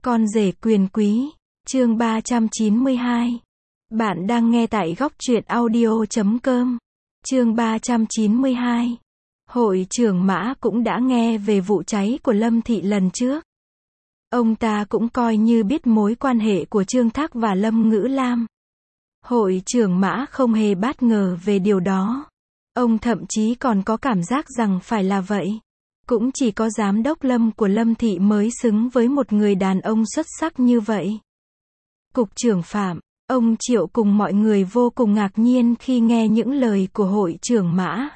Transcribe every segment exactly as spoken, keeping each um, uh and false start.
Con rể quyền quý, chương ba trăm chín mươi hai. Bạn đang nghe tại góc truyện audio chấm com. Chương ba trăm chín mươi hai. Hội trưởng Mã cũng đã nghe về vụ cháy của Lâm Thị lần trước. Ông ta cũng coi như biết mối quan hệ của Trương Thác và Lâm Ngữ Lam. Hội trưởng Mã không hề bất ngờ về điều đó. Ông thậm chí còn có cảm giác rằng phải là vậy. Cũng chỉ có giám đốc Lâm của Lâm Thị mới xứng với một người đàn ông xuất sắc như vậy. Cục trưởng Phạm, ông Triệu cùng mọi người vô cùng ngạc nhiên khi nghe những lời của hội trưởng Mã.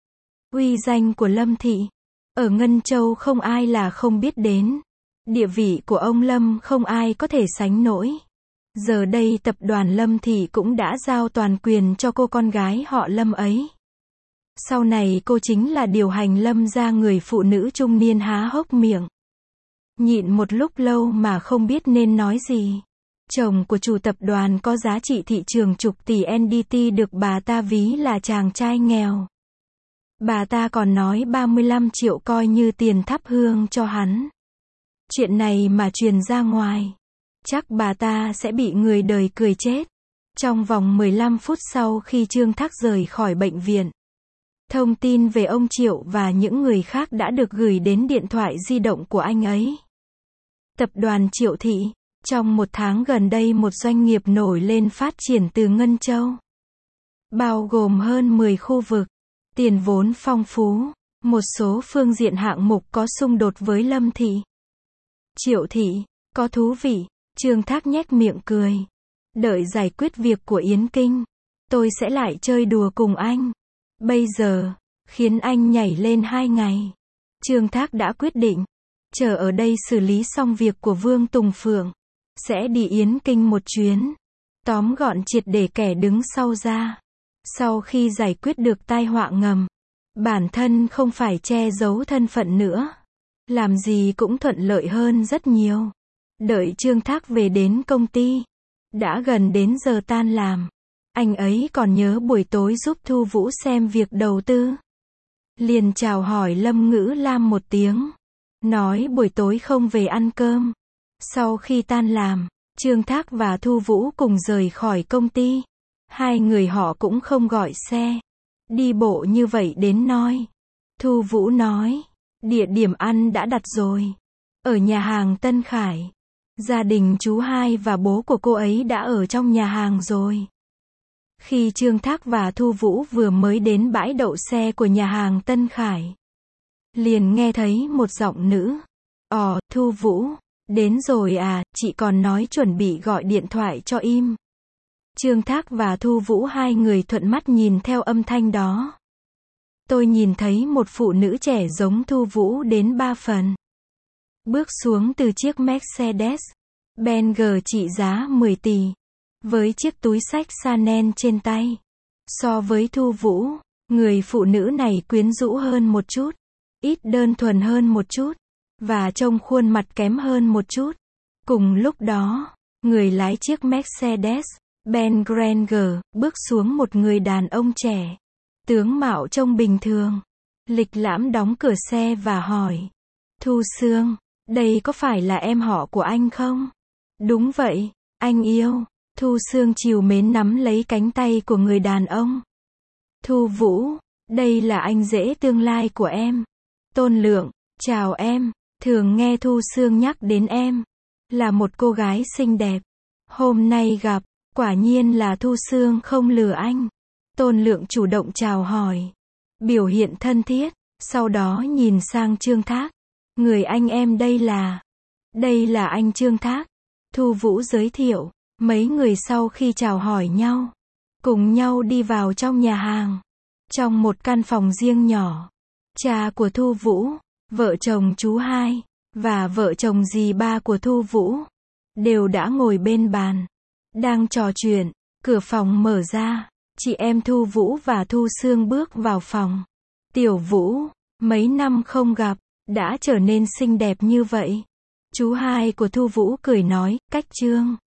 Uy danh của Lâm Thị ở Ngân Châu không ai là không biết đến. Địa vị của ông Lâm không ai có thể sánh nổi. Giờ đây tập đoàn Lâm Thị cũng đã giao toàn quyền cho cô con gái họ Lâm ấy. Sau này cô chính là điều hành Lâm gia. Người phụ nữ trung niên há hốc miệng. Nhịn một lúc lâu mà không biết nên nói gì. Chồng của chủ tập đoàn có giá trị thị trường chục tỷ en đê tê được bà ta ví là chàng trai nghèo. Bà ta còn nói ba mươi lăm triệu coi như tiền thắp hương cho hắn. Chuyện này mà truyền ra ngoài, chắc bà ta sẽ bị người đời cười chết. Trong vòng mười lăm phút sau khi Trương Thác rời khỏi bệnh viện, thông tin về ông Triệu và những người khác đã được gửi đến điện thoại di động của anh ấy. Tập đoàn Triệu Thị, trong một tháng gần đây một doanh nghiệp nổi lên phát triển từ Ngân Châu. Bao gồm hơn mười khu vực, tiền vốn phong phú, một số phương diện hạng mục có xung đột với Lâm Thị. Triệu Thị, có thú vị, Trương Thác nhếch miệng cười. Đợi giải quyết việc của Yến Kinh, tôi sẽ lại chơi đùa cùng anh. Bây giờ, khiến anh nhảy lên hai ngày. Trương Thác đã quyết định, chờ ở đây xử lý xong việc của Vương Tùng Phượng, sẽ đi Yến Kinh một chuyến, tóm gọn triệt để kẻ đứng sau ra. Sau khi giải quyết được tai họa ngầm, bản thân không phải che giấu thân phận nữa, làm gì cũng thuận lợi hơn rất nhiều. Đợi Trương Thác về đến công ty, đã gần đến giờ tan làm. Anh ấy còn nhớ buổi tối giúp Thu Vũ xem việc đầu tư. Liền chào hỏi Lâm Ngữ Lam một tiếng, nói buổi tối không về ăn cơm. Sau khi tan làm, Trương Thác và Thu Vũ cùng rời khỏi công ty. Hai người họ cũng không gọi xe, đi bộ như vậy đến Noi. Thu Vũ nói, địa điểm ăn đã đặt rồi, ở nhà hàng Tân Khải. Gia đình chú hai và bố của cô ấy đã ở trong nhà hàng rồi. Khi Trương Thác và Thu Vũ vừa mới đến bãi đậu xe của nhà hàng Tân Khải, liền nghe thấy một giọng nữ. Ồ, Thu Vũ, đến rồi à, chị còn nói chuẩn bị gọi điện thoại cho im. Trương Thác và Thu Vũ hai người thuận mắt nhìn theo âm thanh đó. Tôi nhìn thấy một phụ nữ trẻ giống Thu Vũ đến ba phần. Bước xuống từ chiếc Mercedes-Benz trị giá mười tỷ. Với chiếc túi xách Chanel trên tay. So với Thu Vũ, người phụ nữ này quyến rũ hơn một chút, ít đơn thuần hơn một chút, và trông khuôn mặt kém hơn một chút. Cùng lúc đó, người lái chiếc Mercedes-Benz Granger, bước xuống một người đàn ông trẻ. Tướng mạo trông bình thường, lịch lãm đóng cửa xe và hỏi. Thu Sương, đây có phải là em họ của anh không? Đúng vậy, anh yêu. Thu Sương trìu mến nắm lấy cánh tay của người đàn ông. Thu Vũ, đây là anh rể tương lai của em. Tôn Lượng, chào em. Thường nghe Thu Sương nhắc đến em, là một cô gái xinh đẹp. Hôm nay gặp, quả nhiên là Thu Sương không lừa anh. Tôn Lượng chủ động chào hỏi, biểu hiện thân thiết, sau đó nhìn sang Trương Thác. Người anh em đây là... Đây là anh Trương Thác. Thu Vũ giới thiệu. Mấy người sau khi chào hỏi nhau, cùng nhau đi vào trong nhà hàng. Trong một căn phòng riêng nhỏ, cha của Thu Vũ, vợ chồng chú hai, và vợ chồng dì ba của Thu Vũ, đều đã ngồi bên bàn, đang trò chuyện. Cửa phòng mở ra, chị em Thu Vũ và Thu Sương bước vào phòng. Tiểu Vũ, mấy năm không gặp, đã trở nên xinh đẹp như vậy. Chú hai của Thu Vũ cười nói, cách Trương